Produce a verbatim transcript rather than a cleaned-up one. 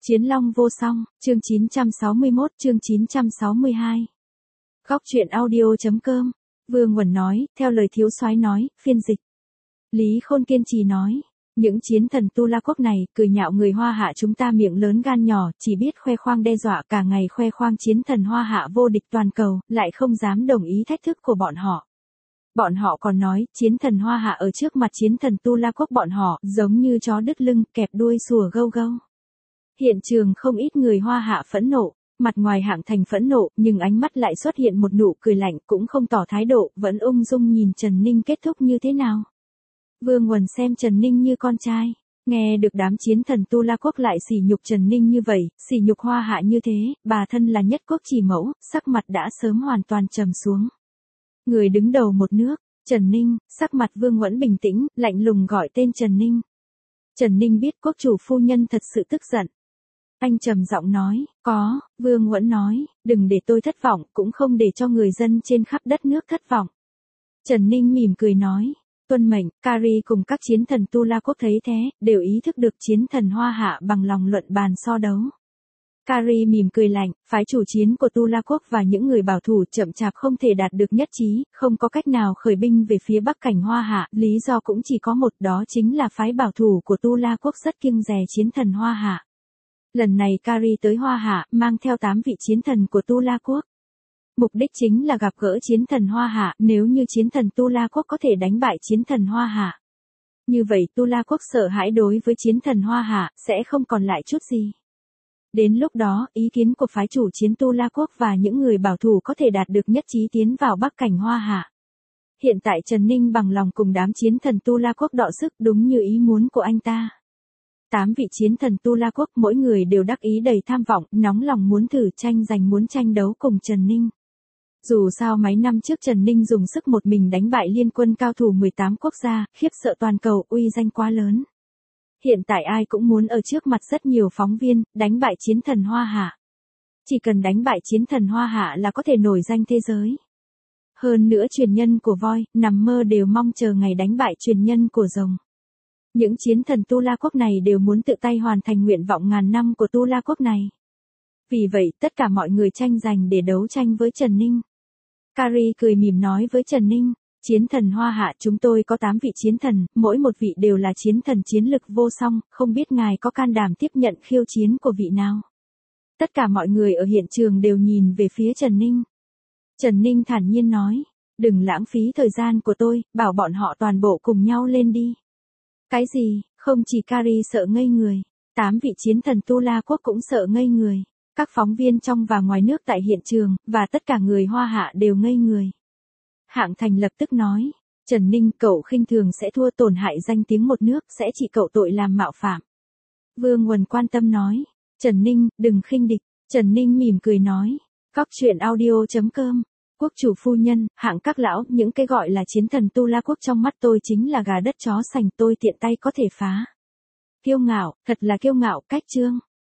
Chiến long vô song, chương chín trăm sáu mươi mốt, chương chín trăm sáu mươi hai. Góc truyện audio.com, Vương Uẩn nói, theo lời thiếu soái nói, phiên dịch. Lý Khôn kiên trì nói, những chiến thần Tu La Quốc này, cười nhạo người Hoa Hạ chúng ta miệng lớn gan nhỏ, chỉ biết khoe khoang đe dọa cả ngày khoe khoang chiến thần Hoa Hạ vô địch toàn cầu, lại không dám đồng ý thách thức của bọn họ. Bọn họ còn nói, chiến thần Hoa Hạ ở trước mặt chiến thần Tu La Quốc bọn họ, giống như chó đứt lưng, kẹp đuôi sủa gâu gâu. Hiện trường không ít người Hoa Hạ phẫn nộ, mặt ngoài Hạng Thành phẫn nộ, nhưng ánh mắt lại xuất hiện một nụ cười lạnh, cũng không tỏ thái độ, vẫn ung dung nhìn Trần Ninh kết thúc như thế nào. Vương Uẩn xem Trần Ninh như con trai, nghe được đám chiến thần Tu La Quốc lại sỉ nhục Trần Ninh như vậy, sỉ nhục Hoa Hạ như thế, bà thân là nhất quốc chỉ mẫu, sắc mặt đã sớm hoàn toàn trầm xuống. Người đứng đầu một nước, Trần Ninh, sắc mặt Vương Uẩn bình tĩnh, lạnh lùng gọi tên Trần Ninh. Trần Ninh biết quốc chủ phu nhân thật sự tức giận. Anh trầm giọng nói, có, Vương Uẩn nói, đừng để tôi thất vọng, cũng không để cho người dân trên khắp đất nước thất vọng. Trần Ninh mỉm cười nói, tuân mệnh, Kari cùng các chiến thần Tu La Quốc thấy thế, đều ý thức được chiến thần Hoa Hạ bằng lòng luận bàn so đấu. Kari mỉm cười lạnh, phái chủ chiến của Tu La Quốc và những người bảo thủ chậm chạp không thể đạt được nhất trí, không có cách nào khởi binh về phía bắc cảnh Hoa Hạ, lý do cũng chỉ có một, đó chính là phái bảo thủ của Tu La Quốc rất kiêng dè chiến thần Hoa Hạ. Lần này Kari tới Hoa Hạ, mang theo tám vị chiến thần của Tu La Quốc. Mục đích chính là gặp gỡ chiến thần Hoa Hạ, nếu như chiến thần Tu La Quốc có thể đánh bại chiến thần Hoa Hạ. Như vậy Tu La Quốc sợ hãi đối với chiến thần Hoa Hạ, sẽ không còn lại chút gì. Đến lúc đó, ý kiến của phái chủ chiến Tu La Quốc và những người bảo thủ có thể đạt được nhất trí tiến vào bắc cảnh Hoa Hạ. Hiện tại Trần Ninh bằng lòng cùng đám chiến thần Tu La Quốc đọ sức đúng như ý muốn của anh ta. Tám vị chiến thần Tu La Quốc mỗi người đều đắc ý đầy tham vọng, nóng lòng muốn thử tranh giành muốn tranh đấu cùng Trần Ninh. Dù sao mấy năm trước Trần Ninh dùng sức một mình đánh bại liên quân cao thủ mười tám quốc gia, khiếp sợ toàn cầu, uy danh quá lớn. Hiện tại ai cũng muốn ở trước mặt rất nhiều phóng viên, đánh bại chiến thần Hoa Hạ. Chỉ cần đánh bại chiến thần Hoa Hạ là có thể nổi danh thế giới. Hơn nữa truyền nhân của voi, nằm mơ đều mong chờ ngày đánh bại truyền nhân của rồng. Những chiến thần Tu La Quốc này đều muốn tự tay hoàn thành nguyện vọng ngàn năm của Tu La Quốc này. Vì vậy, tất cả mọi người tranh giành để đấu tranh với Trần Ninh. Kari cười mỉm nói với Trần Ninh, chiến thần Hoa Hạ chúng tôi có tám vị chiến thần, mỗi một vị đều là chiến thần chiến lực vô song, không biết ngài có can đảm tiếp nhận khiêu chiến của vị nào. Tất cả mọi người ở hiện trường đều nhìn về phía Trần Ninh. Trần Ninh thản nhiên nói, đừng lãng phí thời gian của tôi, bảo bọn họ toàn bộ cùng nhau lên đi. Cái gì, không chỉ Kari sợ ngây người, tám vị chiến thần Tu La Quốc cũng sợ ngây người. Các phóng viên trong và ngoài nước tại hiện trường, và tất cả người Hoa Hạ đều ngây người. Hạng Thành lập tức nói, Trần Ninh cậu khinh thường sẽ thua tổn hại danh tiếng một nước, sẽ chỉ cậu tội làm mạo phạm. Vương Uẩn quan tâm nói, Trần Ninh, đừng khinh địch. Trần Ninh mỉm cười nói, góc truyện audio.com, quốc chủ phu nhân, Hạng các lão, những cái gọi là chiến thần Tu La Quốc trong mắt tôi chính là gà đất chó sành, tôi tiện tay có thể phá. Kiêu ngạo, thật là kiêu ngạo, cách trương.